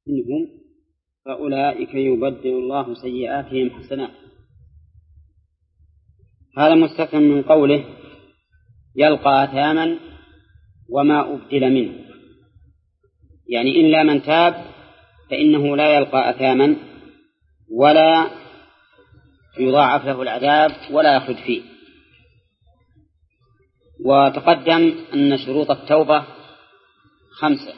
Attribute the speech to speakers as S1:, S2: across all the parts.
S1: منهم فأولئك يبدل الله سيئاتهم حسنات. هذا مستثنى من قوله يلقى أثاما وما أبدل منه، يعني إلا من تاب فإنه لا يلقى أثاما ولا يضاعف له العذاب ولا يخلد فيه. وتقدم أن شروط التوبة 5: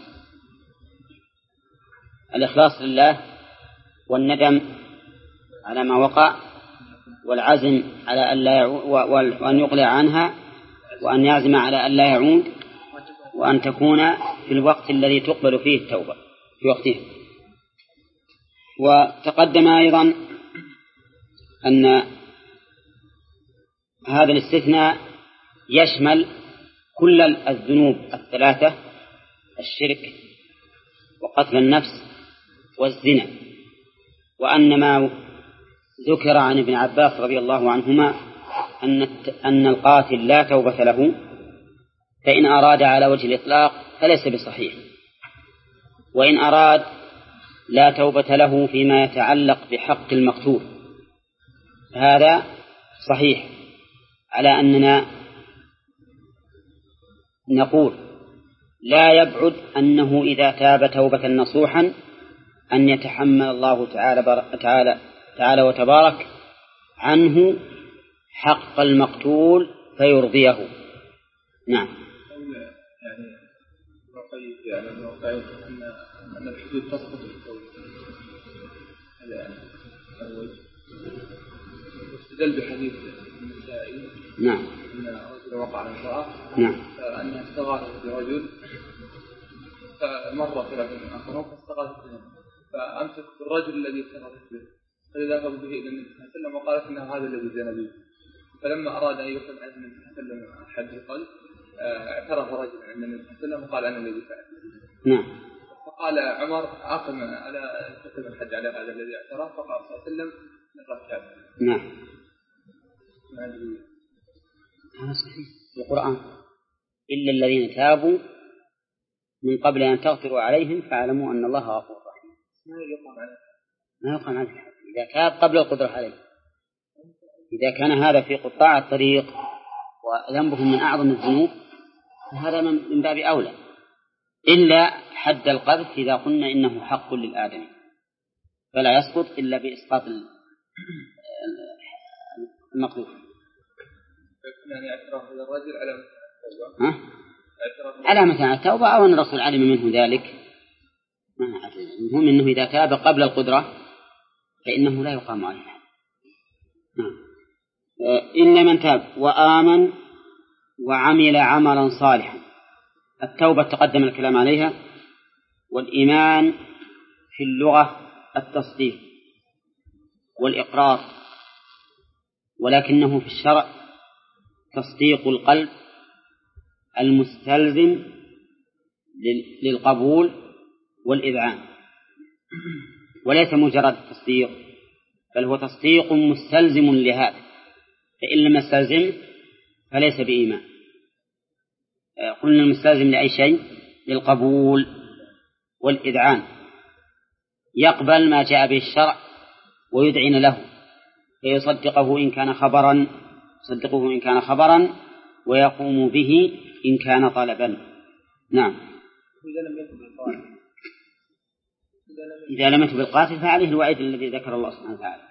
S1: الإخلاص لله، والندم على ما وقع، والعزم على وأن يقلع عنها، وأن يعزم على أن لا يعود، وأن تكون في الوقت الذي تقبل فيه التوبة في وقته. وتقدم أيضا أن هذا الاستثناء يشمل كل الذنوب 3: الشرك وقتل النفس والزنا. وأن ما ذكر عن ابن عباس رضي الله عنهما أن القاتل لا توبة له، فإن أراد على وجه الإطلاق فليس بصحيح، وإن أراد لا توبة له فيما يتعلق بحق المقتول هذا صحيح، على أننا نقول لا يبعد أنه إذا تاب توبة نصوحا أن يتحمل الله تعالى وتبارك عنه حق المقتول فيرضيه. نعم.
S2: يعني أن الحدود تسقط في التوبة، هذا أول. واستدل بحديث النسائي
S1: نعم
S2: أن رجل وقع على امرأة فأنها استغاثت برجل فمر 3 آخرون فاستغاثت بهم فأمسك بالرجل الذي استغاثت به فذهبوا به إلى النبي صلى الله عليه وسلم وقالت إنه هذا الذي زنى به. فلما أراد أن يفهم عن النبي صلى الله عليه وسلم حد القلب اعترف رجل عند النبي صلى الله عليه وسلم وقال أنا الذي فعلت.
S1: نعم.
S2: فقال عمر أقم على كتب الحج على هذا الذي اعترف، فقال صلى الله عليه وسلم نقرأ.
S1: نعم. هذا صحيح في القرآن: إلا الذين تابوا من قبل أن تغفروا عليهم فاعلموا أن الله غفور رحيم. ما يقام عليه إذا تاب قبل القدرة عليه. إذا كان هذا في قطاع الطريق وذنبهم من أعظم الذنوب فهذا من باب أولى، إلا حد القذف إذا قلنا إنه حق للآدم فلا يسقط إلا بإسقاط المقذوف.
S2: يعني اعتراف هذا الرجل
S1: على مثلا التوبة أو أن الرسول علم منه ذلك، ما نعرف. المهم أنه إذا تاب قبل القدرة فإنه لا يقام عليه. إلا من تاب وآمن وعمل عملا صالحا. التوبة تقدم الكلام عليها، والإيمان في اللغة التصديق والإقرار، ولكنه في الشرع تصديق القلب المستلزم للقبول والإذعان، وليس مجرد تصديق، بل هو تصديق مستلزم لهذا، فإن لم يستلزم فليس بإيمان. قلنا المستلزم لأي شيء؟ للقبول والإذعان، يقبل ما جاء به الشرع ويدعن له، فيصدقه إن كان خبرا ويقوم به إن كان طلبا. نعم. إذا لم يتب بالقاتل فعليه الوعيد الذي ذكر الله سبحانه وتعالى.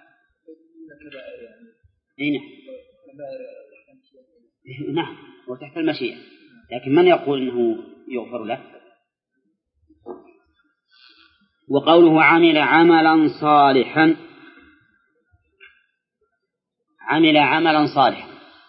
S1: نعم، وتحت المشيئة، لكن من يقول إنه يغفر له؟ وقوله عمل عملا صالحا، عمل عملا صالحا،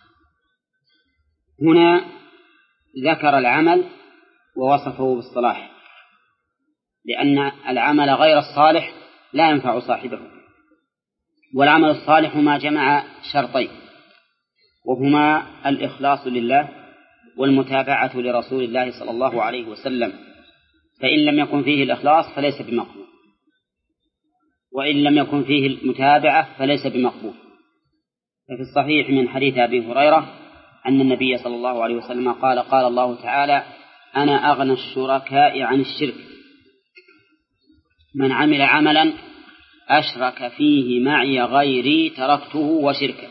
S1: هنا ذكر العمل ووصفه بالصلاح، لأن العمل غير الصالح لا ينفع صاحبه. والعمل الصالح ما جمع شرطين، وهما الإخلاص لله والمتابعة لرسول الله صلى الله عليه وسلم، فإن لم يكن فيه الإخلاص فليس بمقبول، وإن لم يكن فيه المتابعة فليس بمقبول. ففي الصحيح من حديث أبي هريرة أن النبي صلى الله عليه وسلم قال: قال الله تعالى: أنا أغنى الشركاء عن الشرك. من عمل عملا أشرك فيه معي غيري تركته وشركه.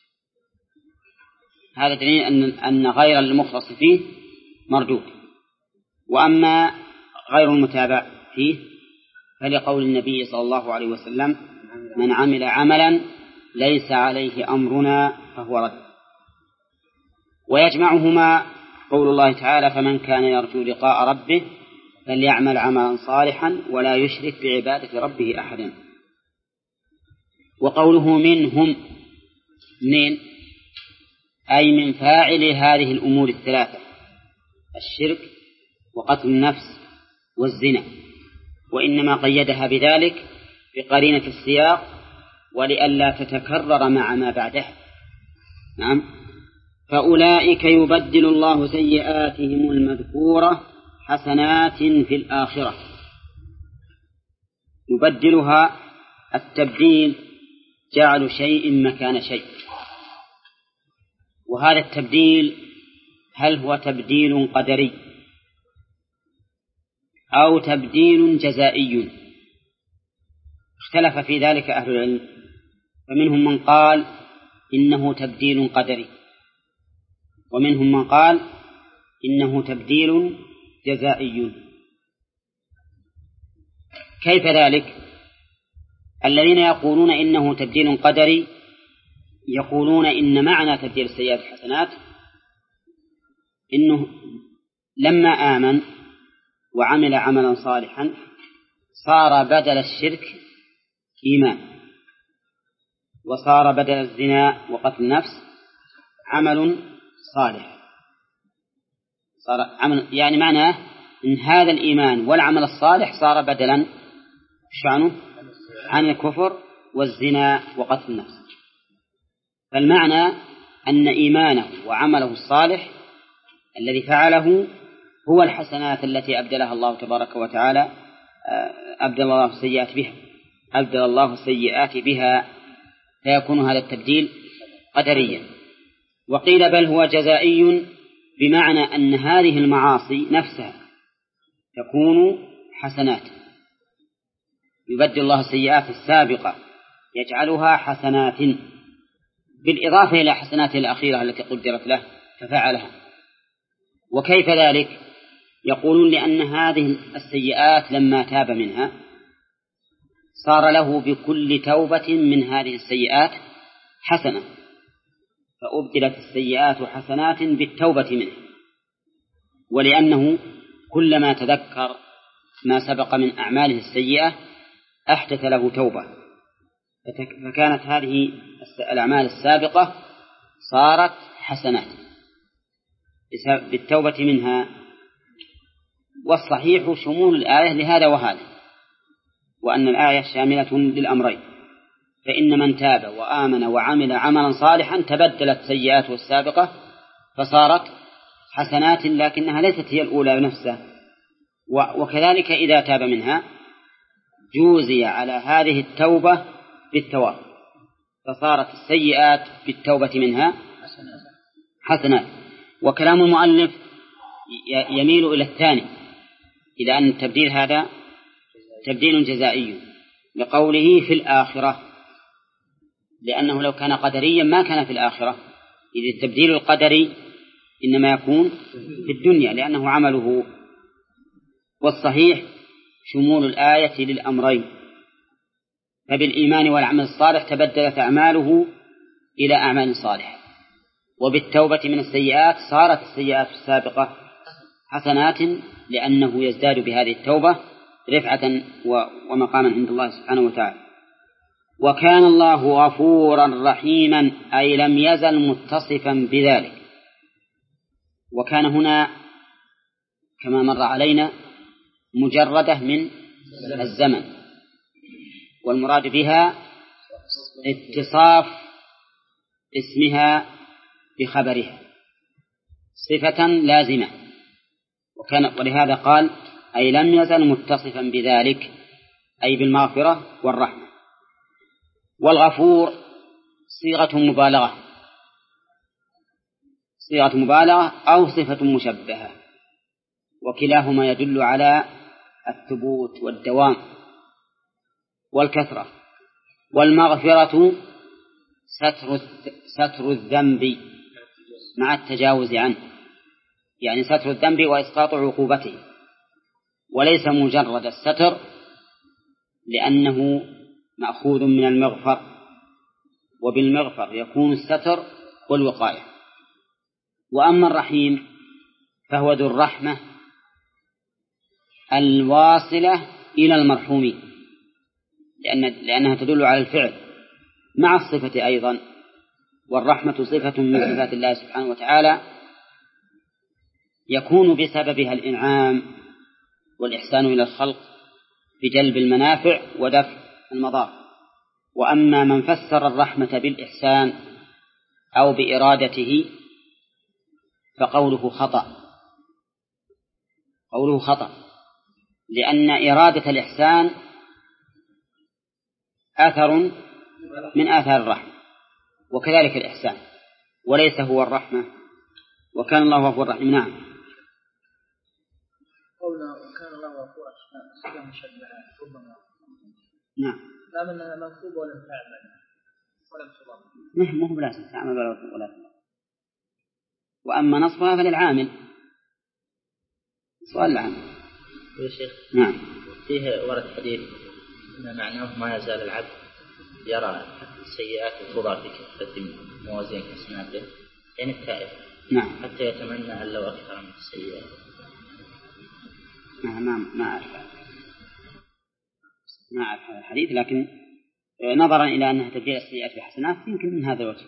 S1: هذا دليل أن غير المخلص فيه مردود. وأما غير المتابع فيه فلقول النبي صلى الله عليه وسلم: من عمل عملا ليس عليه أمرنا فهو رد. ويجمعهما قول الله تعالى: فمن كان يرجو لقاء ربه فليعمل عملا صالحا ولا يشرك بعبادة ربه أحدا. وقوله منهم، من أي من فاعل هذه الأمور الثلاثة: الشرك وقتل النفس والزنا، وإنما قيدها بذلك بقرينة السياق ولئلا تتكرر مع ما بعده. نعم. فأولئك يبدل الله سيئاتهم المذكورة حسنات في الآخرة. يبدلها التبديل جعل شيء مكان شيء. وهذا التبديل هل هو تبديل قدري أو تبديل جزائي؟ اختلف في ذلك أهل العلم، فمنهم من قال إنه تبديل قدري، ومنهم من قال إنه تبديل جزائي. كيف ذلك؟ الذين يقولون إنه تبديل قدري يقولون إن معنى تبديل السيئات الحسنات إنه لما آمن وعمل عملا صالحا صار بدل الشرك إيمان، وصار بدل الزنا وقتل النفس عمل صالح. صار عمل، يعني معناه إن هذا الإيمان والعمل الصالح صار بدلا شأنه عن الكفر والزنا وقتل النفس. فالمعنى أن إيمانه وعمله الصالح الذي فعله هو الحسنات التي أبدلها الله تبارك وتعالى، أبدل الله السيئات بها، فيكون هذا التبديل قدريا. وقيل بل هو جزائي، بمعنى أن هذه المعاصي نفسها تكون حسنات، يبدل الله السيئات السابقة يجعلها حسنات بالإضافة إلى حسناته الأخيرة التي قدرت له ففعلها. وكيف ذلك؟ يقولون لأن هذه السيئات لما تاب منها صار له بكل توبة من هذه السيئات حسنة، فأبدلت السيئات حسنات بالتوبة منها. ولأنه كلما تذكر ما سبق من أعماله السيئة أحدث له توبة، فكانت هذه الأعمال السابقة صارت حسنات بالتوبة منها. والصحيح شمول الآية لهذا وهذا، وأن الآية شاملة للأمرين، فإن من تاب وآمن وعمل عملا صالحا تبدلت سيئاته السابقة فصارت حسنات، لكنها ليست هي الأولى نفسها. وكذلك إذا تاب منها جوزي على هذه التوبة بالثواب، فصارت السيئات بالتوبة منها حسنات. وكلام المؤلف يميل إلى الثاني، إلى أن التبديل هذا تبديل جزائي لقوله في الآخرة، لأنه لو كان قدريا ما كان في الآخرة، إذ التبديل القدري إنما يكون في الدنيا لأنه عمله. والصحيح شمول الآية للأمرين، فبالإيمان والعمل الصالح تبدلت أعماله إلى أعمال صالحة، وبالتوبة من السيئات صارت السيئات السابقة حسنات، لأنه يزداد بهذه التوبة رفعة ومقاما عند الله سبحانه وتعالى. وكان الله غفورا رحيما، أي لم يزل متصفا بذلك. وكان هنا كما مر علينا مجردة من الزمن، والمراد بها اتصاف اسمها بخبرها صفة لازمة، ولهذا قال أي لم يزل متصفا بذلك، أي بالمغفرة والرحمة. والغفور صيغة مبالغة أو صفة مشبهة، وكلاهما يدل على الثبوت والدوام، والكثرة. والمغفرة ستر الذنب مع التجاوز عنه، يعني ستر الذنب وإسقاط عقوبته، وليس مجرد الستر لأنه مأخوذ من المغفر، وبالمغفر يكون الستر والوقاية. وأما الرحيم فهو ذو الرحمة الواصلة إلى المرحوم، لأنها تدل على الفعل مع الصفة أيضا، والرحمة صفة من صفات الله سبحانه وتعالى يكون بسببها الإنعام والإحسان إلى الخلق بجلب المنافع ودفع المضار. وأما من فسر الرحمة بالإحسان أو بإرادته فقوله خطأ، لأن إرادة الإحسان أثر من آثار الرحمة، وكذلك الإحسان، وليس هو الرحمة، وكان الله غفورا رحيما. نعم.
S3: قولنا وكان الله غفورا رحيما مشبهة ربما.
S1: نعم.
S3: لا من منصوب ولا فاعل ولا
S1: مصدر. مو بلازم تعمل ولا فعل. وأما نصبها فللعامل. سؤال العامل.
S4: يا شيخ.
S1: نعم.
S4: فيه ورد حديث إن معناه ما يزال العبد يرى السيئات الكبرى في كفة موازين حسناته، يعني التائب.
S1: نعم.
S4: حتى يتمنى أن لو أكثر من السيئات.
S1: نعم. ما أعرف هذا الحديث، لكن نظرا إلى أنها تبديل السيئات بحسنات يمكن من هذا الوجه.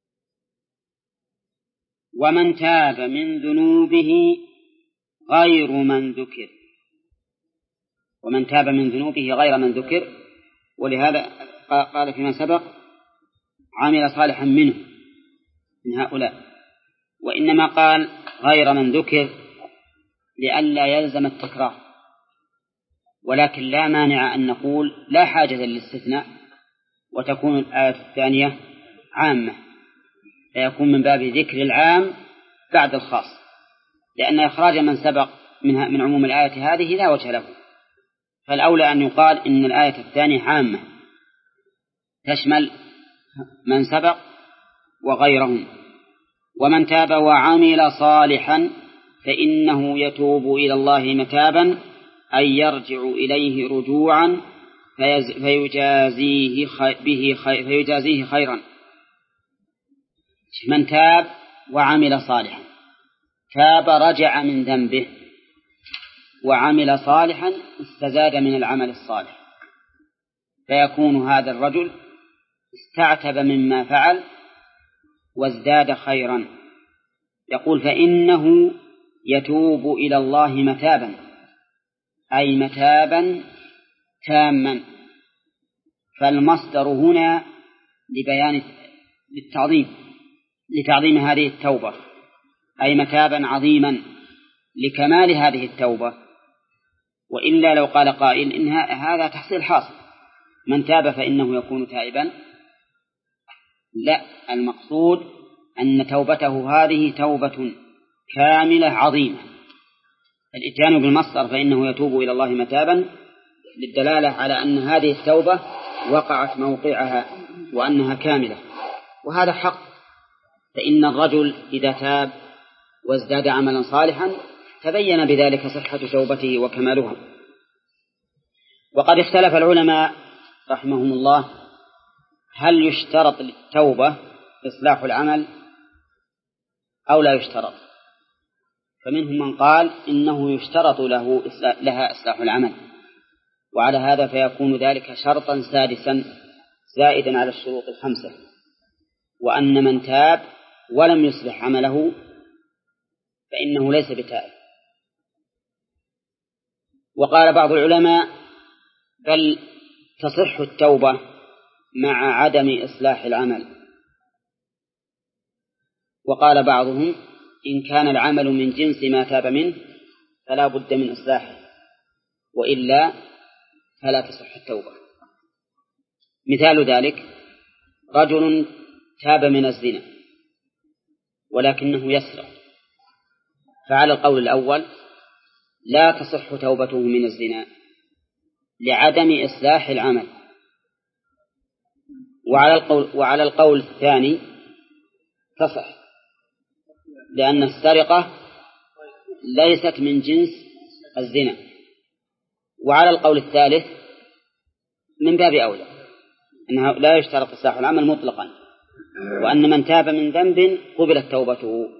S1: ومن تاب من ذنوبه غير من ذكر. ومن تاب من ذنوبه غير من ذكر، ولهذا قال فيما سبق عمل صالحا منه من هؤلاء، وإنما قال غير من ذكر لئلا يلزم التكرار، ولكن لا مانع أن نقول لا حاجة للاستثناء وتكون الآية الثانية عامة، فيكون من باب ذكر العام بعد الخاص، لأن إخراج من سبق من عموم الآية هذه لا وجه له، فالأولى أن يقال إن الآية الثانية عامة تشمل من سبق وغيرهم. ومن تاب وعمل صالحا فإنه يتوب إلى الله متابا، أي يرجع إليه رجوعا فيجازيه خيرا. من تاب وعمل صالحا، تاب رجع من ذنبه، وعمل صالحا استزاد من العمل الصالح، فيكون هذا الرجل استعتب مما فعل وازداد خيرا. يقول فإنه يتوب إلى الله متابا، أي متابا تاما، فالمصدر هنا لبيان لتعظيم هذه التوبة، أي متابا عظيما لكمال هذه التوبة. وإلا لو قال قائل إن هذا تحصيل حاصل، من تاب فإنه يكون تائبا، لا، المقصود أن توبته هذه توبة كاملة عظيمة. الإتيان بالمصدر فإنه يتوب إلى الله متابا للدلالة على أن هذه التوبة وقعت موقعها وأنها كاملة، وهذا حق، فإن الرجل إذا تاب وازداد عملا صالحا تبين بذلك صحة توبته وكمالها. وقد اختلف العلماء رحمهم الله هل يشترط للتوبة إصلاح العمل أو لا يشترط، فمنهم من قال إنه يشترط لها إصلاح العمل، وعلى هذا فيكون ذلك شرطا سادسا زائدا على الشروط الخمسة، وأن من تاب ولم يصلح عمله فإنه ليس بتائب. وقال بعض العلماء بل تصح التوبة مع عدم إصلاح العمل. وقال بعضهم إن كان العمل من جنس ما تاب منه فلا بد من إصلاحه، وإلا فلا تصح التوبة. مثال ذلك رجل تاب من الزنا ولكنه يسرق، فعلى القول الأول لا تصح توبته من الزنا لعدم إصلاح العمل، وعلى القول الثاني تصح، لأن السرقة ليست من جنس الزنا. وعلى القول الثالث من باب أولى أنه لا يشترط إصلاح العمل مطلقا، وأن من تاب من ذنب قبلت توبته.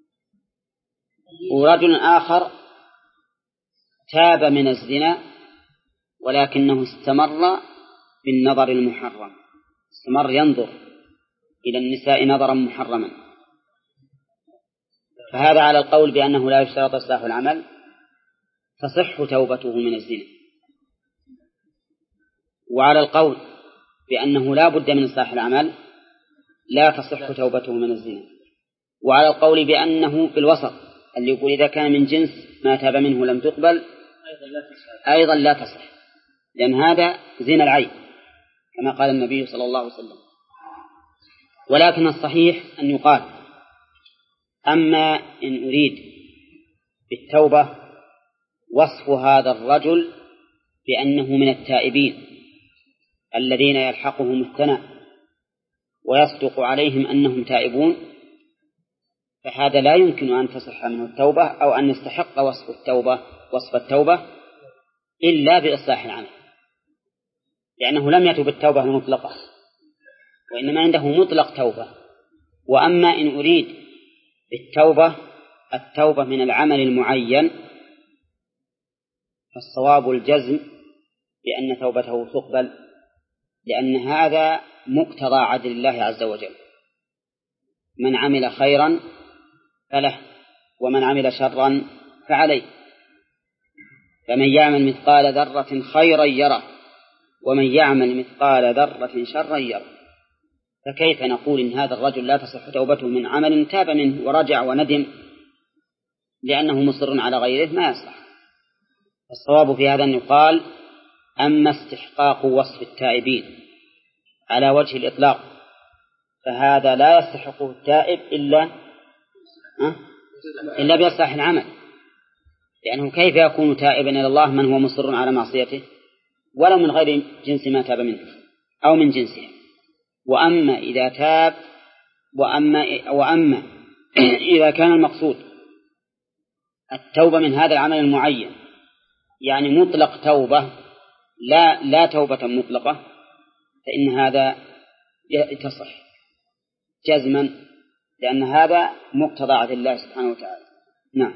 S1: ورجل آخر تاب من الزنا ولكنه استمر بالنظر المحرم، استمر ينظر إلى النساء نظرا محرما، فهذا على القول بأنه لا يشترط إصلاح العمل تصح توبته من الزنا. وعلى القول بأنه لا بد من إصلاح العمل لا تصح توبته من الزنا. وعلى القول بأنه في الوسط اللي يقول إذا كان من جنس ما تاب منه لم تقبل أيضا لا تصح، لأن هذا زنا العين كما قال النبي صلى الله عليه وسلم. ولكن الصحيح أن يقال أما إن أريد بالتوبة وصف هذا الرجل بأنه من التائبين الذين يلحقهم الثناء ويصدق عليهم أنهم تائبون، فهذا لا يمكن أن تصح منه التوبة أو أن يستحق وصف التوبة إلا بإصلاح العمل، لأنه لم يتب التوبة المطلقة وإنما عنده مطلق توبة. وأما إن أريد بالتوبة التوبة من العمل المعين فالصواب الجزم بأن توبته تقبل، لأن هذا مقتضى عدل الله عز وجل: من عمل خيرا فله ومن عمل شرا فعليه، فمن يعمل مثقال ذرة خيرا يره ومن يعمل مثقال ذرة شرا يره. فكيف نقول إن هذا الرجل لا تصح توبته من عمل تاب منه ورجع وندم لأنه مصر على غيره؟ ما يصح. الصواب في هذا أن يقال أما استحقاق وصف التائبين على وجه الإطلاق فهذا لا يستحقه التائب إلا بإصلاح العمل، لأنه كيف يكون تائبا إلى الله من هو مصر على معصيته ولو من غير جنس ما تاب منه أو من جنسه. وأما إذا تاب وأما إذا كان المقصود التوبة من هذا العمل المعين يعني مطلق توبة لا توبة مطلقة، فإن هذا تصح جزما، لأن هذا مقتضى عدل الله سبحانه وتعالى. نعم.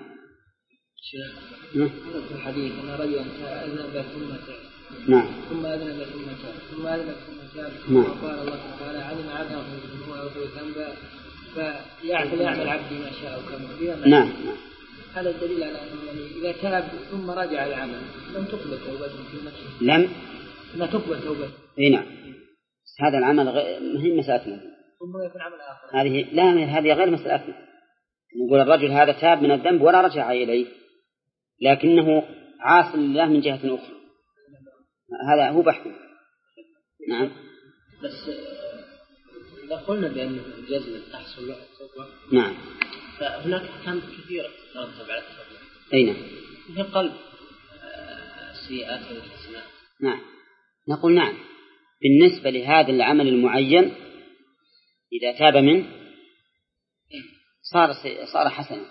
S3: في الحديث أن رجلا أذنب ثم تاب.
S1: نعم.
S3: ثم أذنب ثم تاب ثم أذنب ثم تاب. وقال الله تعالى: علم عبده ذنوبه ويغفر ذنبا فيعمل عبدي ما شاء وكمل.
S1: نعم.
S3: هذا الدليل على أنه إذا تاب ثم رجع العمل لم تقبل توبته في نفسه. لا تقبل توبته.
S1: نعم. هذا العمل مهم مسألتنا.
S3: ثم يكون عمل آخر.
S1: هذه غير مسألتنا. نقول الرجل هذا تاب من الذنب ولا رجع إليه، لكنه عاص لله من جهة أخرى، هذا هو بحث. نعم.
S3: بس إذا قلنا بأن الجزم تحصل له التوبة،
S1: نعم،
S3: فهناك أحكام كثيرة ترتب على التوبة.
S1: أي نعم.
S3: مثل قلب السيئات والحسنات.
S1: نعم. نقول نعم بالنسبة لهذا العمل المعين إذا تاب منه صار حسنا.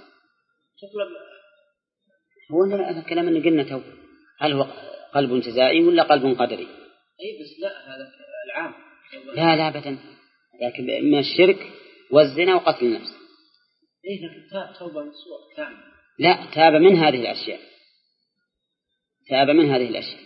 S1: هو الكلام اللي قلنا توبة، هل هو قلب جزائي ولا قلب قدري؟
S3: أي بس لا، هذا العام.
S1: لا أبدا، لكن من الشرك والزنا وقتل النفس.
S3: إيه لكن توبة نصوح كامل.
S1: لا، تاب من هذه الأشياء، تاب من هذه الأشياء.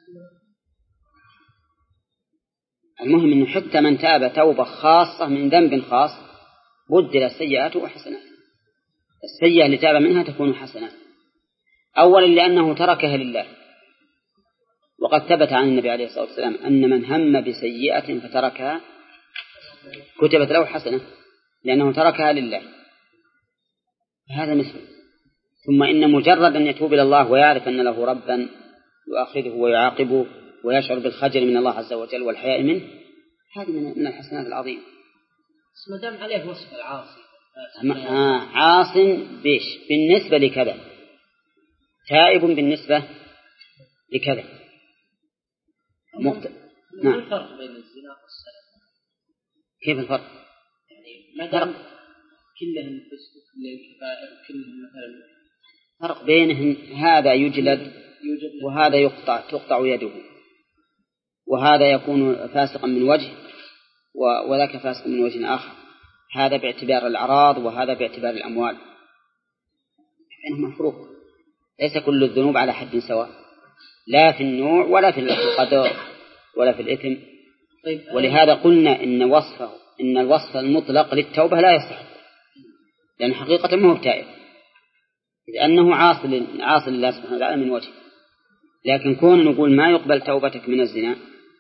S1: المهم أنه حتى من تاب توبة خاصة من ذنب خاص بدل السيئات وحسنات. السيئة اللي تاب منها تكون حسنات، أولا لأنه تركها لله، وقد ثبت عن النبي عليه الصلاة والسلام أن من هم بسيئة فتركها كتبت له حسنة لأنه تركها لله، هذا مثل. ثم إن مجرد أن يتوب إلى الله ويعرف أن له ربا يؤاخذه ويعاقبه ويشعر بالخجل من الله عز وجل والحياء منه، هذه من الحسنات العظيمة.
S3: ما دام عليه وصف العاصي
S1: عاص بيش بالنسبة لكذا، تائب بالنسبة لكذا.
S3: ما الفرق بين الزنا والسرقة؟
S1: كيف الفرق؟
S3: يعني ما دام كلهم فسق كلهم مثلا
S1: فرق بينهم، هذا يجلد وهذا تقطع يده، وهذا يكون فاسقا من وجه وذاك فاسق من وجه آخر، هذا باعتبار الأعراض وهذا باعتبار الأموال، بينهما فروق. ليس كل الذنوب على حد سواء، لا في النوع ولا في القدر ولا في الإثم. ولهذا قلنا إن الوصف المطلق للتوبة لا يصح، لأن حقيقة ما هو تائب، لأنه عاصي لله سبحانه وتعالى من وجه. لكن كون نقول ما يقبل توبتك من الزنا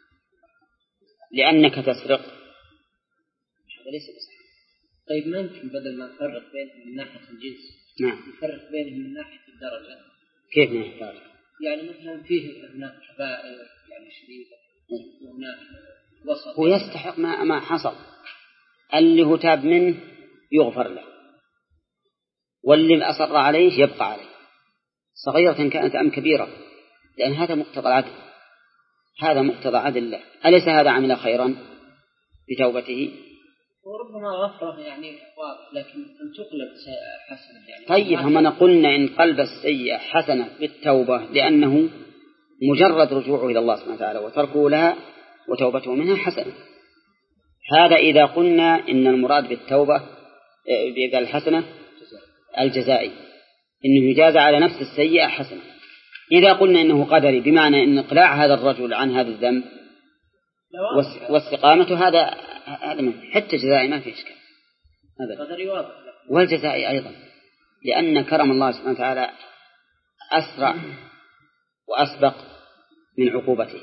S1: لأنك تسرق، هذا ليس بصحيح.
S3: طيب ما يمكن بدل ما نفرق بينهم من ناحية الجنس نفرق بينهم من ناحية الدرجة؟
S1: كيف من ناحية الدرجة؟
S3: يعني مثلا فيه هناك كبائر يعني شديدة وهناك وسط،
S1: هو يستحق ما حصل، اللي هو تاب منه يغفر له، واللي أصر عليه يبقى عليه، صغيرة كانت أم كبيرة، لأن هذا مقتضى العدل، هذا مقتضى عدل الله. أليس هذا عمل خيرا بتوبته؟
S3: وربما غفره يعني واضح، لكن أن تقلب حسنة يعني.
S1: طيب هم قلنا إن قلب السيئة حسنة بالتوبة، لأنه مجرد رجوعه إلى الله سبحانه وتعالى وتركه لها وتوبته منها حسنة. هذا إذا قلنا إن المراد بالتوبة بالحسنة الجزائي، إنه يجازى على نفس السيئة حسنة. إذا قلنا إنه قدري، بمعنى إن إقلاع هذا الرجل عن هذا الذنب واستقامته هذا حتى جزائي ما في إشكال، والجزائي أيضا، لأن كرم الله سبحانه وتعالى أسرع وأسبق من عقوبته.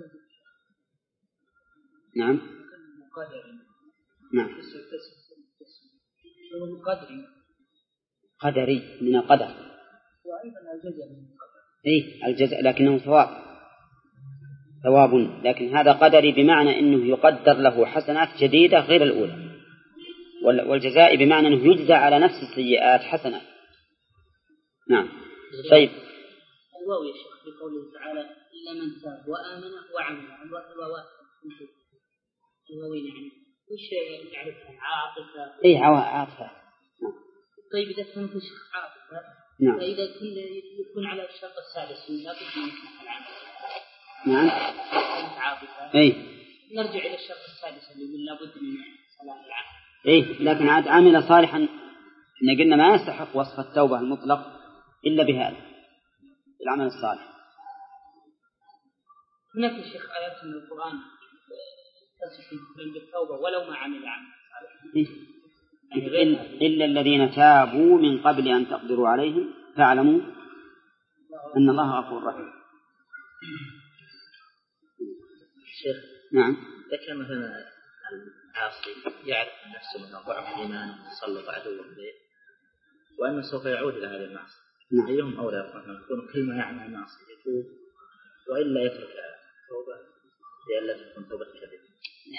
S1: نعم نعم قدري من القدر،
S3: وأيضا الجزاء من القدر.
S1: الجزاء لكنه ثواب، لكن هذا قدري بمعنى أنه يقدر له حسنات جديدة غير الأولى، والجزاء بمعنى أنه يجزى على نفس السيئات حسنات. نعم. طيب
S3: الواو يا شيخ في قوله تعالى إلا من تاب وآمن وعمل الواوين يعني وش يعرفها؟ عاطفة.
S1: عاطفة.
S3: طيب إذا كنت عاطفة،
S1: نعم.
S3: فإذا يكون على الشرط السادس لا بد من العمل.
S1: نعم.
S3: عاطفة. نرجع إلى الشرط السادس اللي من لا بد من صلاح العمل.
S1: لكن عاد عامل صالحا، إن قلنا ما يستحق وصف التوبة المطلق إلا بهذا العمل الصالح.
S3: هناك يا شيخ آيات من القرآن تصف بالتوبة ولو ما عمل عمل صالح.
S1: إلا الذين تابوا من قبل أن تقدروا عليهم فاعلموا أن الله غفور رحيم.
S4: شيخ
S1: نعم.
S4: ذكر مثلا العاصي يعرف نفسه من ضعف الإيمان تسلط عدو به وأنه سوف يعود إلى هذه المعصية.
S1: نعم.
S4: أيهم أولى يكون كل ما يعمل المعصية يتوب وإلا يترك توبة لألا تكون توبة كذبة.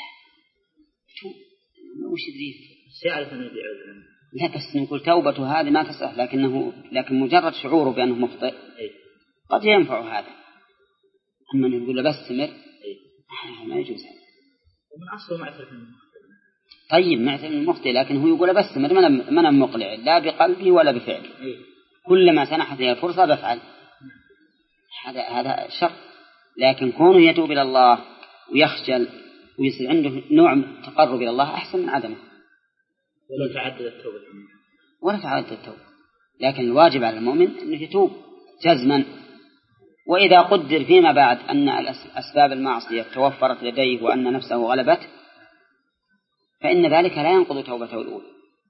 S1: وش يدري؟
S4: سيعرف أنه يعود.
S1: لا بس نقول توبته هذه ما تصح، لكن مجرد شعوره بأنه مخطئ قد ينفع هذا. أما نقول له بس استمر ما يجوز هذا.
S4: ومن أصله معترف
S1: طيب معترف المخطئ، لكن هو يقول بس استمر من مقلع لا بقلبي ولا بفعلي. كلما سنحت لي الفرصة بفعل. هذا شر. لكن كونه يتوب إلى الله ويخجل ويصير عنده نوع من تقرب إلى الله أحسن من عدمه.
S4: ولا تعدد التوبة.
S1: لكن الواجب على المؤمن أنه يتوب جزما. وإذا قدر فيما بعد أن أسباب المعصية توفرت لديه وأن نفسه غلبت فإن ذلك لا ينقض توبته الأولى،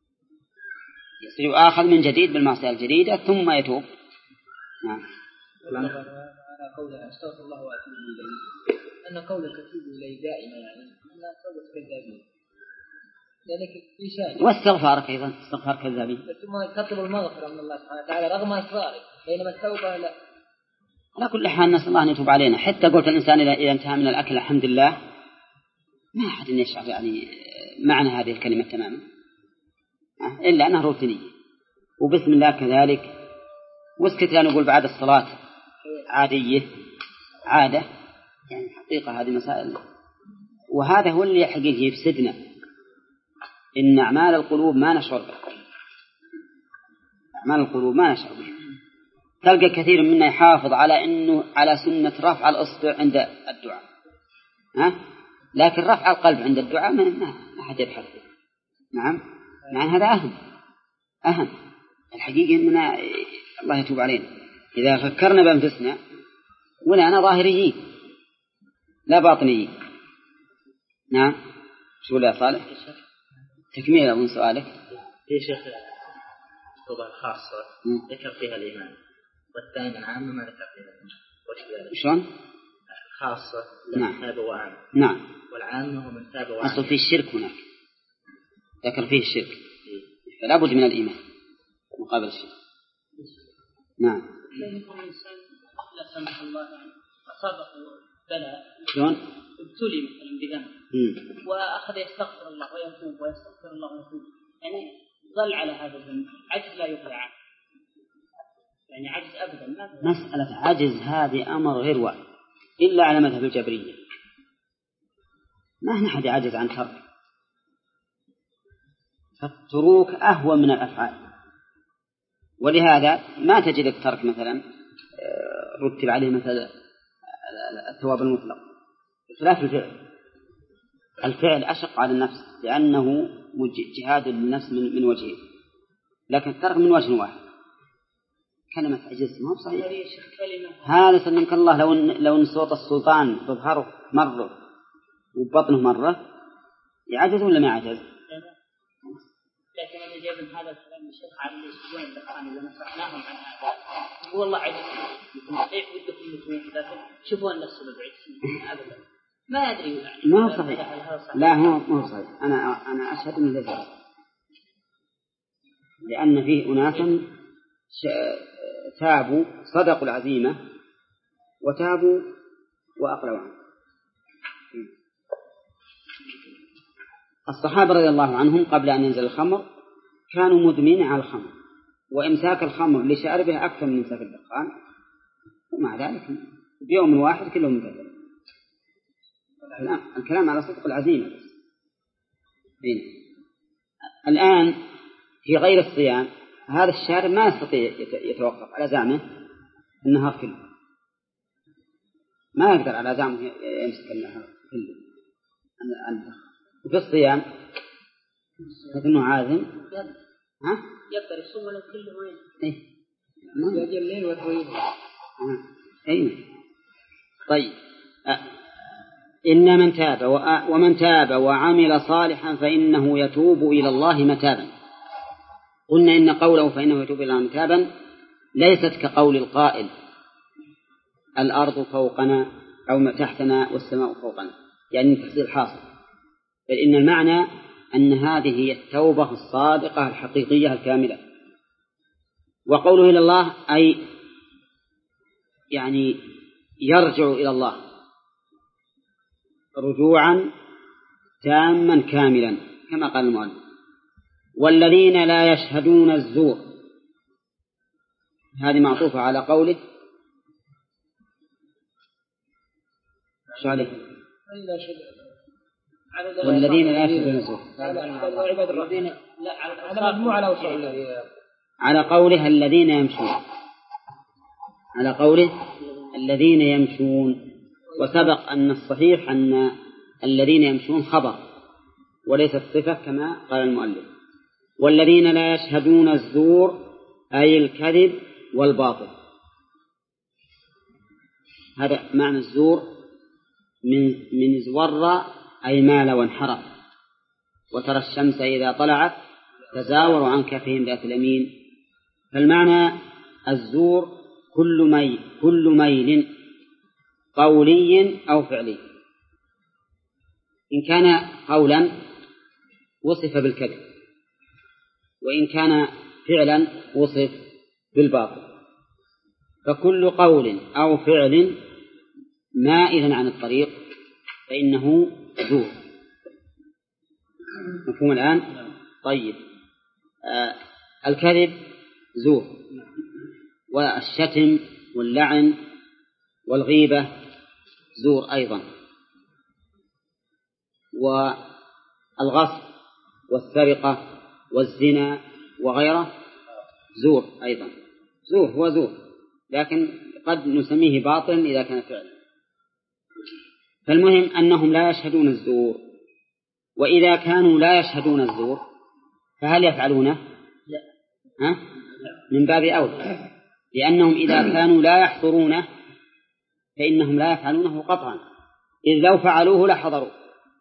S1: يؤاخذ من جديد بالمعصية الجديدة ثم يتوب. نعم.
S3: على قوله أستغفر الله وأتوب إليه، أن قولك أتوب إليه دائما يعني أن توبة كذابين، ذلك إشارة.
S1: واستغفارك أيضا استغفار كذابين.
S3: ثم تطلب المغفرة من الله سبحانه وتعالى رغم إصرارك، بينما التوبة لا.
S1: على كل حال نسأل الله أن يتوب علينا. حتى قلت الإنسان إذا انتهى من الأكل الحمد لله، ما أحد يشعر يعني معنى هذه الكلمة تماما إلا أنها روتينية. وبسم الله كذلك. واسكت لا نقول بعد الصلاة عادية عادة، يعني حقيقة هذه مسائل، وهذا هو اللي حقيقي يفسدنا. إن أعمال القلوب ما نشعر بها، أعمال القلوب ما نشعر بها. تلقى كثير منا يحافظ على سنة رفع الأصبع عند الدعاء، لكن رفع القلب عند الدعاء ما أحد يبحث به. نعم، مع هذا أهم الحقيقة إننا الله يتوب علينا إذا فكرنا بأنفسنا ولا أنا ظاهريين لا باطنيين. نعم، شو لا صالح تكميل من سؤالك.
S4: في شيخ الخطبة الخاصة ذكر فيها الإيمان، والثاني العامة ما ذكر فيها الإيمان.
S1: شلون؟
S4: الخاصة
S1: نعم.
S4: تاب وآمن.
S1: نعم.
S4: والعامة هو من تاب وآمن.
S1: أصل فيه الشرك هناك، ذكر فيه الشرك، فلا بد من الإيمان مقابل الشرك. نعم.
S3: يكون الإنسان لا سمح الله يعني أصابه بلاء،
S1: شلون؟
S3: ابتلي مثلا بذنب وأخذ يستغفر الله ويتوب ويستغفر الله ويتوب، يعني ظل على هذا الذنب، عجز لا يقلع عنه، يعني عجز أبدا.
S1: مسألة عجز هذه أمر غير واحد إلا على مذهب الجبرية، ما أحد يعجز عن ترك، فالتروك أهون من الأفعال، ولهذا ما تجد الترك مثلا رتب عليه مثلا الثواب المطلق بخلاف الفعل أشق على النفس لأنه جهاد للنفس من وجهين، لكن الترك من وجه واحد. كلمة عجز ما هو صحيح، هذا سلمك الله لو أن صوت السلطان بظهره مرة وبطنه مرة يعجز ولا ما يعجز؟
S3: لكن أنا جايب من هذا الكلام الشيخ على الأسبوعين الدخان اللي نصحناهم عن هذا، هو الله عجز صحيح ودكم مثلين، لكن شوفوا النفس بالعجز أبدا ما أدري يعني.
S1: ما هو صحيح، لا هو صحيح. أنا أشهد أنه ليس صحيح، لأن فيه أناسا تابوا صدقوا العزيمة وتابوا وأقلوا عنه. الصحابة رضي الله عنهم قبل أن ينزل الخمر كانوا مدمنين على الخمر، وإمساك الخمر لشاربها أكثر من إمساك الدخان، ومع ذلك بيوم واحد كلهم متدرب. الكلام على صدق العزيمة بس. الآن في غير الصيام هذا الشارب ما يستطيع يتوقف على زعمه النهار كله، ما يقدر على زعمه يمسك النهار كله. وفي الصيام لكنه عازم
S3: يقدر يصوم له كله وين؟
S1: يجي الليل أي. طيب إن من تاب ومن تاب وعمل صالحا فإنه يتوب إلى الله متابا. قلنا إن قوله فإنه يتوب إلى الله متابا ليست كقول القائل الأرض فوقنا أو تحتنا والسماء فوقنا، يعني تحصيل حاصل، بل إن المعنى أن هذه هي التوبة الصادقة الحقيقية الكاملة. وقوله إلى الله أي يعني يرجع إلى الله رجوعا تاما كاملا كما قال المؤلف. والذين لا يشهدون الزور هذه معطوفة على قوله شالح والذين لا يشهدون الزور على قوله الذين يمشون، على قوله الذين يمشون. وسبق أن الصحيح أن الذين يمشون خبر وليست صفة كما قال المؤلف. والذين لا يشهدون الزور أي الكذب والباطل. هذا معنى الزور من زور أي مال وانحرف. وترى الشمس إذا طلعت تزاور عن كفهم ذات اليمين. فالمعنى الزور كل ميل قولي أو فعلي. إن كان قولا وصف بالكذب، وإن كان فعلا وصف بالباطل. فكل قول أو فعل مائل عن الطريق فإنه زور. مفهوم الآن؟ طيب الكذب زور، والشتم واللعن والغيبة زور أيضا، والغصب والسرقة والزنا وغيره زور أيضا. زور هو زور، لكن قد نسميه باطلا إذا كان فعلا. فالمهم أنهم لا يشهدون الزور، وإذا كانوا لا يشهدون الزور فهل يفعلونه؟ لا. من باب أولى، لأنهم إذا كانوا لا يحضرونه فإنهم لا يفعلونه قطعا، إذ لو فعلوه لحضروا.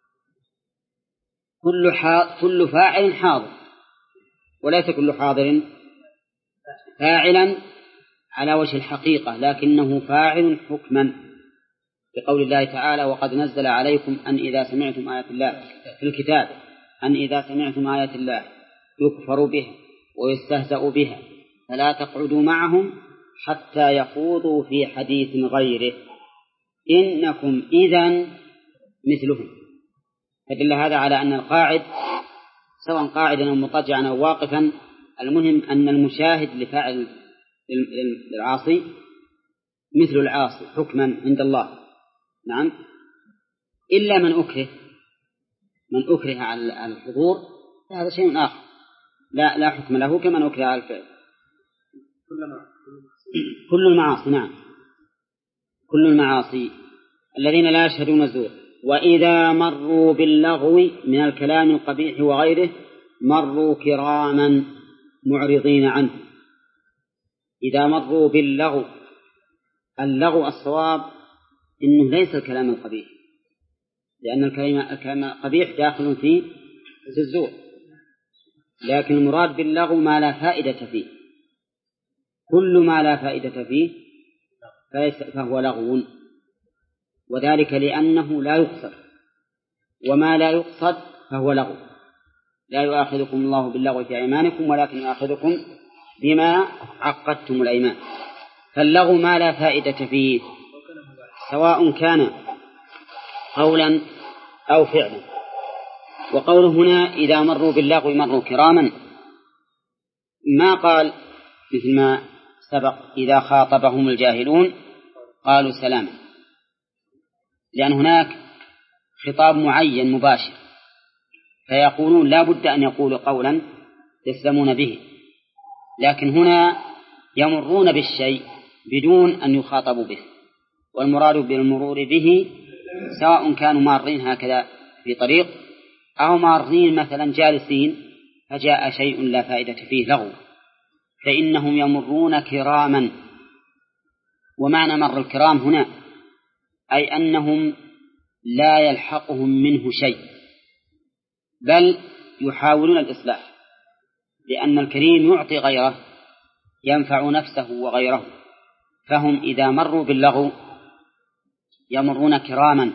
S1: كل فاعل حاضر، وليس كل حاضر فاعلا على وجه الحقيقة، لكنه فاعل حكما، بقول الله تعالى: وقد نزل عليكم أن إذا سمعتم آيات الله في الكتاب أن إذا سمعتم آيات الله يكفر بها ويستهزأ بها فلا تقعدوا معهم حتى يخوضوا في حديث غيره إنكم إذن مثلهم. فدل هذا على أن القاعد سواء قاعدا أو مضطجعا أو واقفا، المهم أن المشاهد لفاعل العاصي مثل العاصي حكما عند الله. نعم، إلا من أكره، من أكره على الحضور هذا شيء آخر، لا حكم له كمن أكره على الفعل. كل المعاصي. نعم، كل المعاصي الذين لا يشهدون الزور. وإذا مروا باللغو من الكلام القبيح وغيره مروا كراما معرضين عنه. إذا مروا باللغو، اللغو الصواب إنه ليس الكلام القبيح، لأن الكلام القبيح داخل في الزور، لكن المراد باللغو ما لا فائدة فيه. كل ما لا فائدة فيه فهو لغو، وذلك لأنه لا يقصد، وما لا يقصد فهو لغو. لا يؤاخذكم الله باللغو في أيمانكم ولكن يؤاخذكم بما عقدتم الأيمان. فاللغو ما لا فائدة فيه سواء كان قولا أو فعلا. وقوله هنا إذا مروا باللغو مروا كراما، ما قال مثل ما سبق إذا خاطبهم الجاهلون قالوا سلاما، لأن هناك خطاب معين مباشر، فيقولون لا بد أن يقولوا قولا يسلمون به، لكن هنا يمرون بالشيء بدون أن يخاطبوا به، والمراد بالمرور به سواء كانوا مارين هكذا في طريق أو مارين مثلا جالسين فجاء شيء لا فائدة فيه لغو، فإنهم يمرون كراما. ومعنى مر الكرام هنا أي أنهم لا يلحقهم منه شيء، بل يحاولون الإصلاح، لأن الكريم يعطي غيره ينفع نفسه وغيره. فهم إذا مروا باللغو يمرون كراما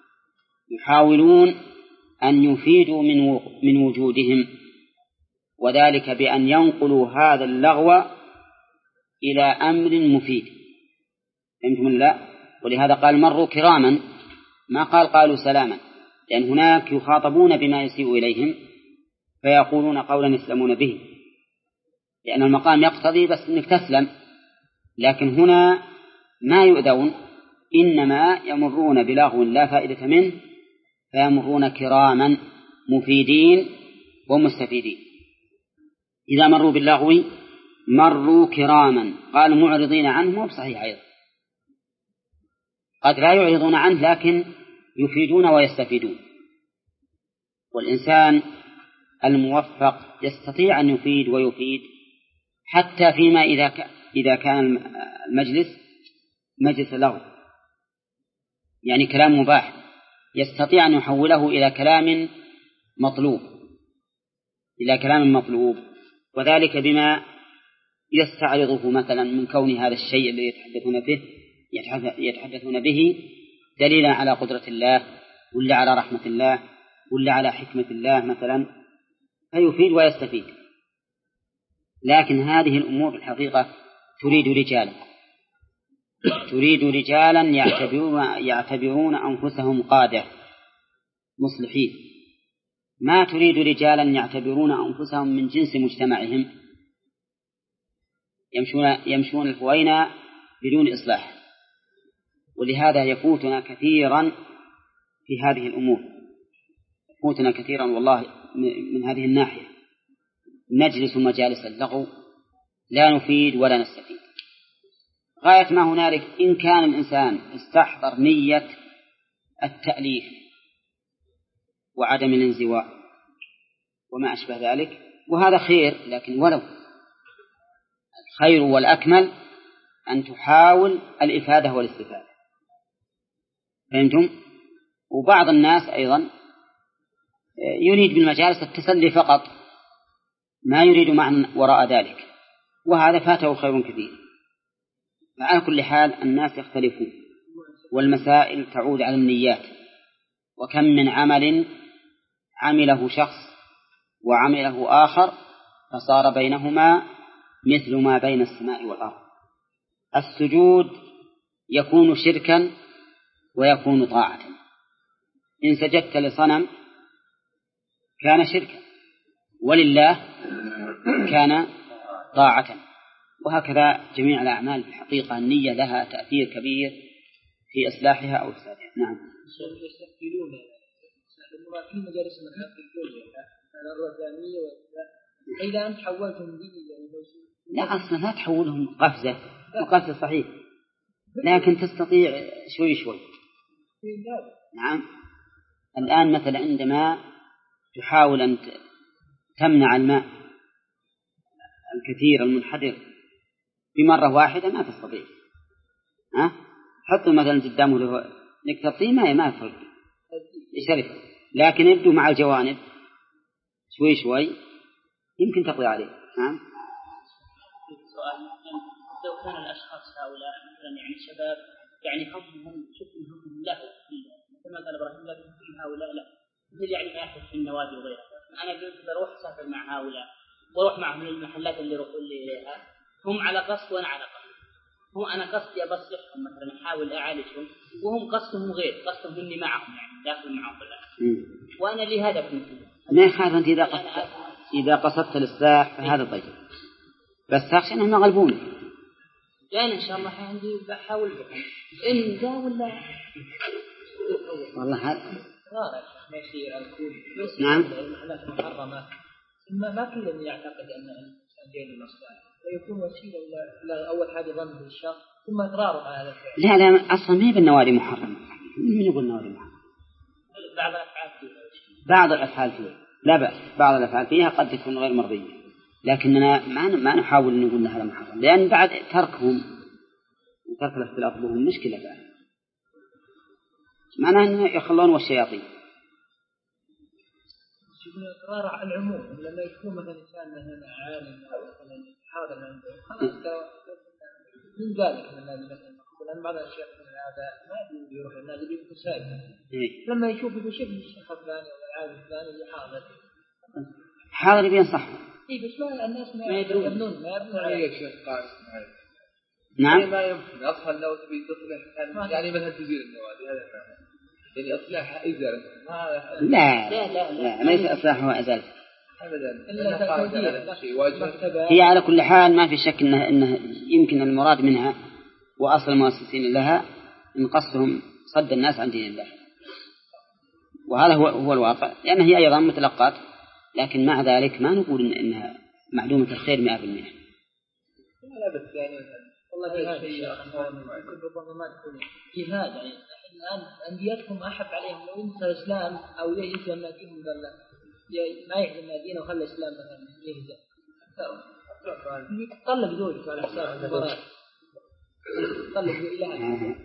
S1: يحاولون أن يفيدوا من وجودهم، وذلك بأن ينقلوا هذا اللغو إلى أمر مفيد. فهمتم لا؟ ولهذا قال مروا كراما، ما قالوا سلاما، لأن هناك يخاطبون بما يسيء إليهم فيقولون قولا يسلمون به، لأن المقام يقتضي بس أنك تسلم، لكن هنا ما يؤذون، إنما يمرون بلغو لا فائدة منه فيمرون كراما مفيدين ومستفيدين. إذا مروا باللغو مروا كراما، قال معرضين عنه، مو بصحيح أيضا، قد لا يعرضون عنه لكن يفيدون ويستفيدون. والإنسان الموفق يستطيع أن يفيد ويفيد حتى فيما إذا كان المجلس مجلس لغو، يعني كلام مباح، يستطيع أن يحوله إلى كلام مطلوب، وذلك بما يستعرضه مثلا من كون هذا الشيء الذي يتحدثون به دليلا على قدرة الله ولا على رحمة الله ولا على حكمة الله مثلا، فيفيد ويستفيد. لكن هذه الأمور الحقيقة تريد رجالا يعتبرون أنفسهم قادة مصلحين، ما تريد رجالا يعتبرون أنفسهم من جنس مجتمعهم يمشون الهوينة بدون إصلاح. ولهذا يفوتنا كثيرا في هذه الأمور، يفوتنا كثيرا والله من هذه الناحية، نجلس مجالس اللغو لا نفيد ولا نستفيد. غاية ما هنالك إن كان الإنسان استحضر نية التأليف وعدم الانزواء وما أشبه ذلك، وهذا خير، لكن ولو الخير والأكمل أن تحاول الإفادة والاستفادة. فهمتم؟ وبعض الناس أيضا يريد بالمجالس التسلي فقط، ما يريد معنى وراء ذلك، وهذا فاته خير كثير. على كل حال الناس يختلفون، والمسائل تعود على النيات. وكم من عمل عمله شخص وعمله آخر فصار بينهما مثل ما بين السماء والأرض. السجود يكون شركا ويكون طاعة. إن سجدت لصنم كان شركا، ولله كان طاعة. وهكذا جميع الأعمال في الحقيقة النية لها تأثير كبير في إصلاحها أو إفسادها. نعم.
S3: يستقبلون في مجالس المحققين على الربانية، إذا أنت حولتم به
S1: لا أصلا لا تحولهم قفزة، وقفزة صحيح، لكن تستطيع شوي شوي. نعم. الآن مثلا عندما تحاول أن تمنع الماء الكثير المنحدر بمرة واحدة ما تستطيع. حطوا مثلا قدامه له نكتة ما يفرق يشرف، لكن يبدو مع الجوانب شوي شوي يمكن تقضي عليه. نعم.
S3: سؤال: لو كان الأشخاص هؤلاء مثلا يعني شباب يعني حكمهم شكلهم له مثل ما قال إبراهيم، لكن كل هؤلاء لا، مثل يعني ما يحدث في النوادي وغيرها. أنا قلت بروح أسافر مع هؤلاء وأروح معهم للمحلات اللي يروحون لي إليها، هم على قصد وأنا على قصد. هم أنا قصدي أبصحهم مثلا أحاول أعالجهم، وهم قصدهم غير، قصدهم إني معهم يعني داخل معهم بالله، وأنا لي هدف مثل
S1: ما يخاف أنت إذا قصدت الإصلاح فهذا طيب، بس تخشى أنهم يغلبونك.
S3: لا إن شاء الله عندي بحاول بهم إن ذا ولا
S1: والله هذا
S3: ما يصير الكل.
S1: نعم.
S3: المحلات المحرمة ما كل يعتقد أن الإنسان جيد المصلحة، ويكون وسيلة إلى أول حاجة ظن بالشر ثم إقراره على هذا الفعل.
S1: لا أصلا ما هي بالنوادي محرمة. من يقول النوادي محرمة؟ بعض الأفعال فيها لا بأس، بعض الأفعال فيها قد تكون غير مرضية، لكننا ما نحاول أن نقول هذا محرم، لأن بعد تركهم وترك الاختلاط بهم مشكلة بعد، معناه أن يخلون والشياطين.
S3: إقرار على العموم لما يكون مثلا إنسان مثلا عالم أو مثلا حاضر عنده خلاص من ذلك من الناس مثلا، لأن بعض الأشياء من هذا ما يروح الناس يبقوا سائل لما يشوف شيء من الشيخ الفلاني أو العالم الفلاني اللي
S1: حاضر بينصح.
S3: بس ما الناس ما يدرون ما
S2: عليه الشيخ قائم.
S1: نعم.
S2: ما يمكن أصلا لو تبي تصلح يعني مثلا تزيل النوادي هذا يعني إصلاحها إزالة.
S1: لا ليس إصلاحها إزالة
S2: أبدا.
S1: هي على كل حال ما في شك إنه يمكن المراد منها وأصل المؤسسين لها إن قصدهم صد الناس عن دين الله، وهذا هو الواقع، لأن هي أيضا متلقات، لكن مع ذلك ما نقول إنها معلومة الخير 100%.
S2: لا بس يعني
S3: والله هذا الشيء ربما ما تكون جهاد يعني الآن أنديتهم أحب عليهم لو ينسى الإسلام أو يهزم ناديهم ما يهزم نادينا وخلى الإسلام مثلا يهزم يتطلب زوجته على حساب المباراة، يتطلب إلهها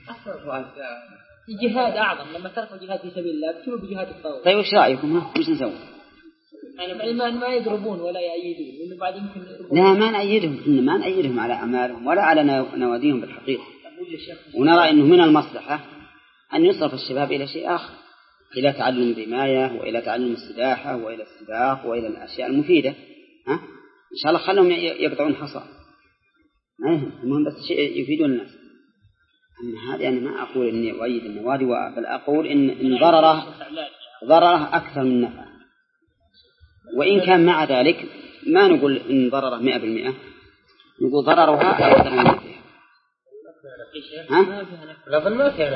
S3: جهاد أعظم. لما تركوا جهاد في سبيل الله بتلوا بجهاد الطاغوت.
S1: طيب وش رأيكم؟ وش نسوي؟
S3: يعني ما يضربون ولا يأيدون، لأنه بعد يمكن
S1: لا ما نأيدهم، ما نأيدهم على أعمالهم ولا على نواديهم بالحقيقة، ونرى أنه من المصلحة أن يصرف الشباب إلى شيء آخر، إلى تعلم الرماية وإلى تعلم السباحة وإلى السباق وإلى الأشياء المفيدة. إن شاء الله خلهم يقطعون حصى، المهم بس شيء يفيدون الناس. أما هذه أنا ما أقول إني أؤيد النوادي، بل أقول إن ضرره أكثر من نفعه، وإن كان مع ذلك ما نقول إن ضرره 100%، نقول ضررها أكثر من نفعها.
S5: الأظن ما فيها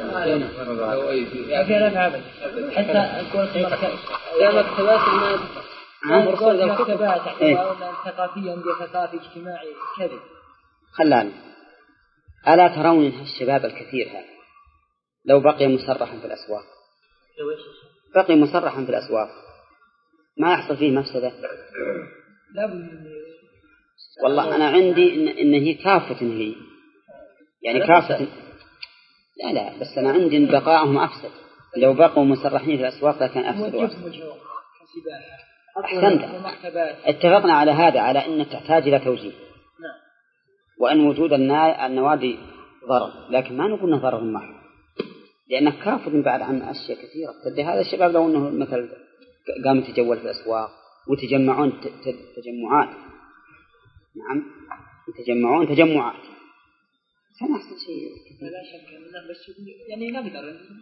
S5: نفع حتى أقول يا مكتبات مكتبات ثقافية عندي ثقافي اجتماعي كذب.
S1: خلاني ألا ترون الشباب الكثير هذا لو بقي مسرحا في الأسواق بقي مسرحا في الأسواق ما يحصل فيه مفسدة؟ والله أنا عندي إن هي كافة هي يعني كافة لا بس أنا عندي إن بقائهم أفسد. لو بقوا مسرحين في الأسواق لكان أفسد وأفسد. أحسنت. اتفقنا على هذا على أن تحتاج إلى توجيه وأن وجود النوادي ضرر لكن ما نقول ضرر محض لأنك كافة بعد عن أشياء كثيرة. هذا الشباب لو أنه مثل قام يتجول في الأسواق وتجمعون تجمعات نعم يتجمعون تجمعات كان أحسن شيء.
S5: لا شك أنه بس يعني نقدر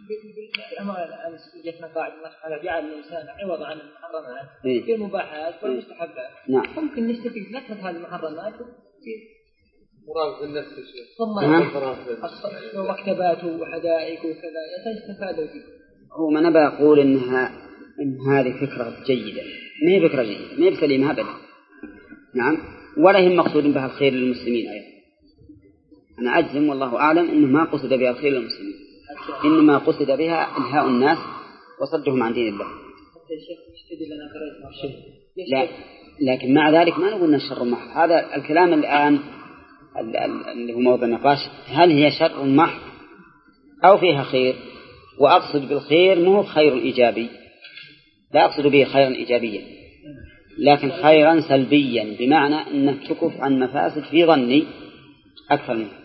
S5: جتنا قاعد على جعل الإنسان عوض عن المحرمات في المباحات والمستحبات.
S1: نعم.
S5: ممكن نستفيد نترك هذه المحرمات
S2: مرافق النفس
S5: ثم مكتبات وحدائق وكذا يتستفادوا فيه.
S1: هو ما نبى أقول إن هذه فكرة جيدة ما هي فكرة جيدة ما هي بسليمة أبدا. نعم ولا هم مقصود بها الخير للمسلمين أيضا. أنا أجزم والله أعلم إنه ما قصد بها الخير للمسلمين إنما قصد بها إلهاء الناس وصدهم عن دين الله. لا لكن مع ذلك ما نقول الشر محض. هذا الكلام الآن اللي هو موضوع النقاش هل هي شر محض أو فيها خير؟ وأقصد بالخير مو خير إيجابي لا أقصد به خيرا إيجابيا لكن خيرا سلبيا بمعنى أنك تكف عن مفاسد في ظني أكثر منه.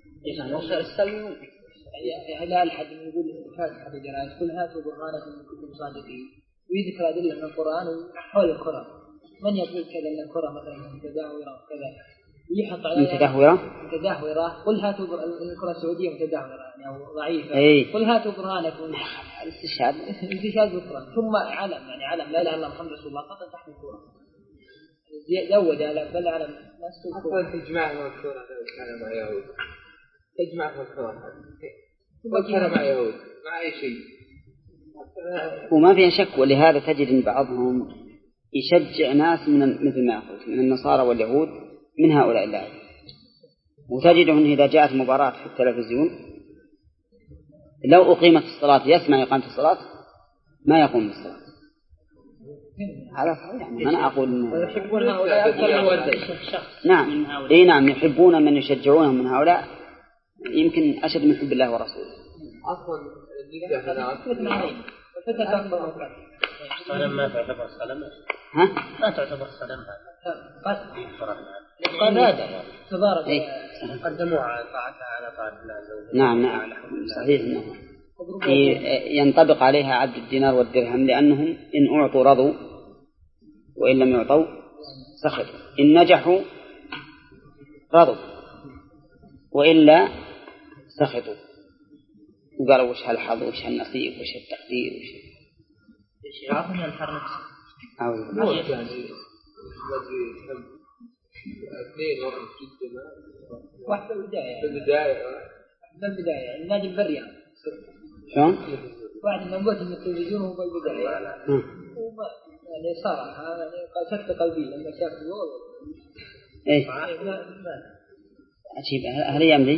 S5: لا أحد يقول فاتحة الجرائد كل هاتوا برهانكم إن كنتم صادقين ويذكر أدلة من القرآن وحول الكرة من يقول كذا أن الكرة مثلا متدهورة وكذا يحط عليها متدهورة قل هاتوا الكرة السعودية متدهورة يعني أو ضعيفة قل هاتوا برهانكم الاستشهاد بالقرآن ثم علم يعني علم لا إله إلا محمد رسول الله فقط تحت الكرة زود على بل على الناس
S2: تجمع الكرة مع يهود تجمع الكرة وكان مع يهود مع أي شيء
S1: وما فيها شك. ولهذا تجد إن بعضهم يشجع ناس من مثل ما قلت من النصارى واليهود من هؤلاء اللاعبين وتجدهم إذا جاءت مباراة في التلفزيون لو أقيمت الصلاة يسمع إقامة الصلاة ما يقوم بالصلاة. هذا صحيح أنا أقول
S5: ويحبون هؤلاء أكثر
S1: نعم نعم يحبون من يشجعونهم من هؤلاء يمكن أشد من حب الله ورسوله.
S2: أصلا
S5: الصلاة
S4: ما تعتبر صلاة ما تعتبر صلاة
S5: قد هذا تبارك
S4: قدموا طاعتها على طاعة الله.
S1: نعم صحيح إنه ينطبق عليها عبد الدينار والدرهم لأنهم إن أعطوا رضوا وإن لم يعطوا سخطوا إن نجحوا رضوا وإلا سخطوا وقالوا وش هالحظ وش هالنصيب وش التقدير وش
S5: عارفين الحر نفسه واحدة بالبداية النادي البريان
S1: شلون؟
S5: واحد من قلت إن التلفزيون هو بالبداية وما يعني صار يعني سكت قلبي لما شاف الجول
S1: إيه عجيب هالأيام دي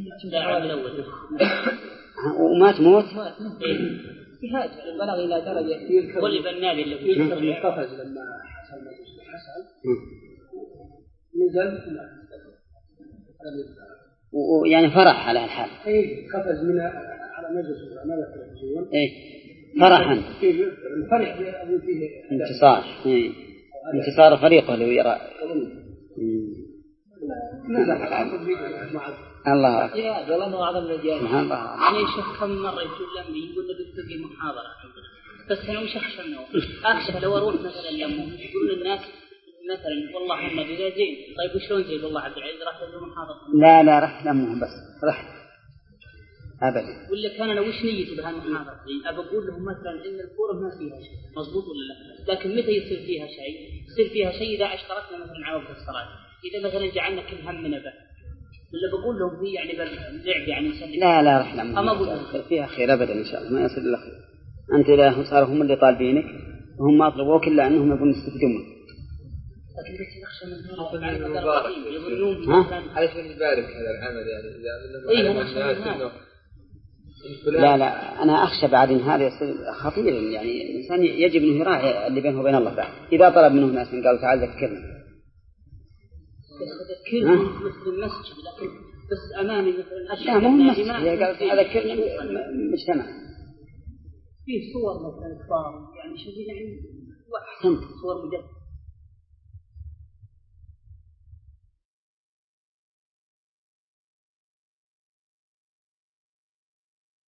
S1: وما تموت
S5: جهاد بلغ إلى درجة
S3: كل بالنادي اللي
S5: قفز لما حصل مجلس الحسن نزل
S1: ويعني فرح على الحال
S5: قفز من على مجلس أمام التلفزيون
S1: فرحا
S5: فرح فيه
S1: انتصار انتصار فريقه لو يرى الله أكبر
S5: يا والله ما أعظم الجهاد
S3: أنا شوف كم مرة يقول لهم يقول لك تلقي محاضرة بس أنا وش أخشى لو أروح مثلا يوم يقولون الناس مثلا والله النبي ذا زين طيب وشلون زين والله عبد العزيز راح تدور محاضرة
S1: لا رح لمهم بس رح أبدا
S3: ولا كان أنا وش نيتي بهالمحاضرة أبى أقول لهم مثلا إن الكورة ما فيها شيء مضبوط ولا لا لكن متى يصير فيها شيء إذا اشتركنا مثلا على وقت الصلاة إذا مثلا جعلنا كل همنا به ولا بقول لهم في يعني باللعب يعني يسلم؟
S1: لا رحلة
S3: أما أقول
S1: فيها خير أبدا إن شاء الله ما يصير إلا خير. أنت إذا صاروا هم اللي طالبينك وهم ما طلبوك إلا أنهم يبون يستفيدون منك.
S3: لكن بس يخشى من
S2: على شيء يبارك هذا العمل يعني
S1: لا أنا أخشى بعد إن هذا يصير خطير يعني الإنسان يجب أنه يراعي اللي بينه وبين الله بعد. إذا طلب منه ناس قالوا تعال ذكرنا
S3: مثل المسجد لكن بس أمامي مثلا
S1: لا مو المسجد هي قالت أذكرنا مجتمع
S3: فيه صور مثلا إخبار يعني شديد يعني وأحسنت صور مجد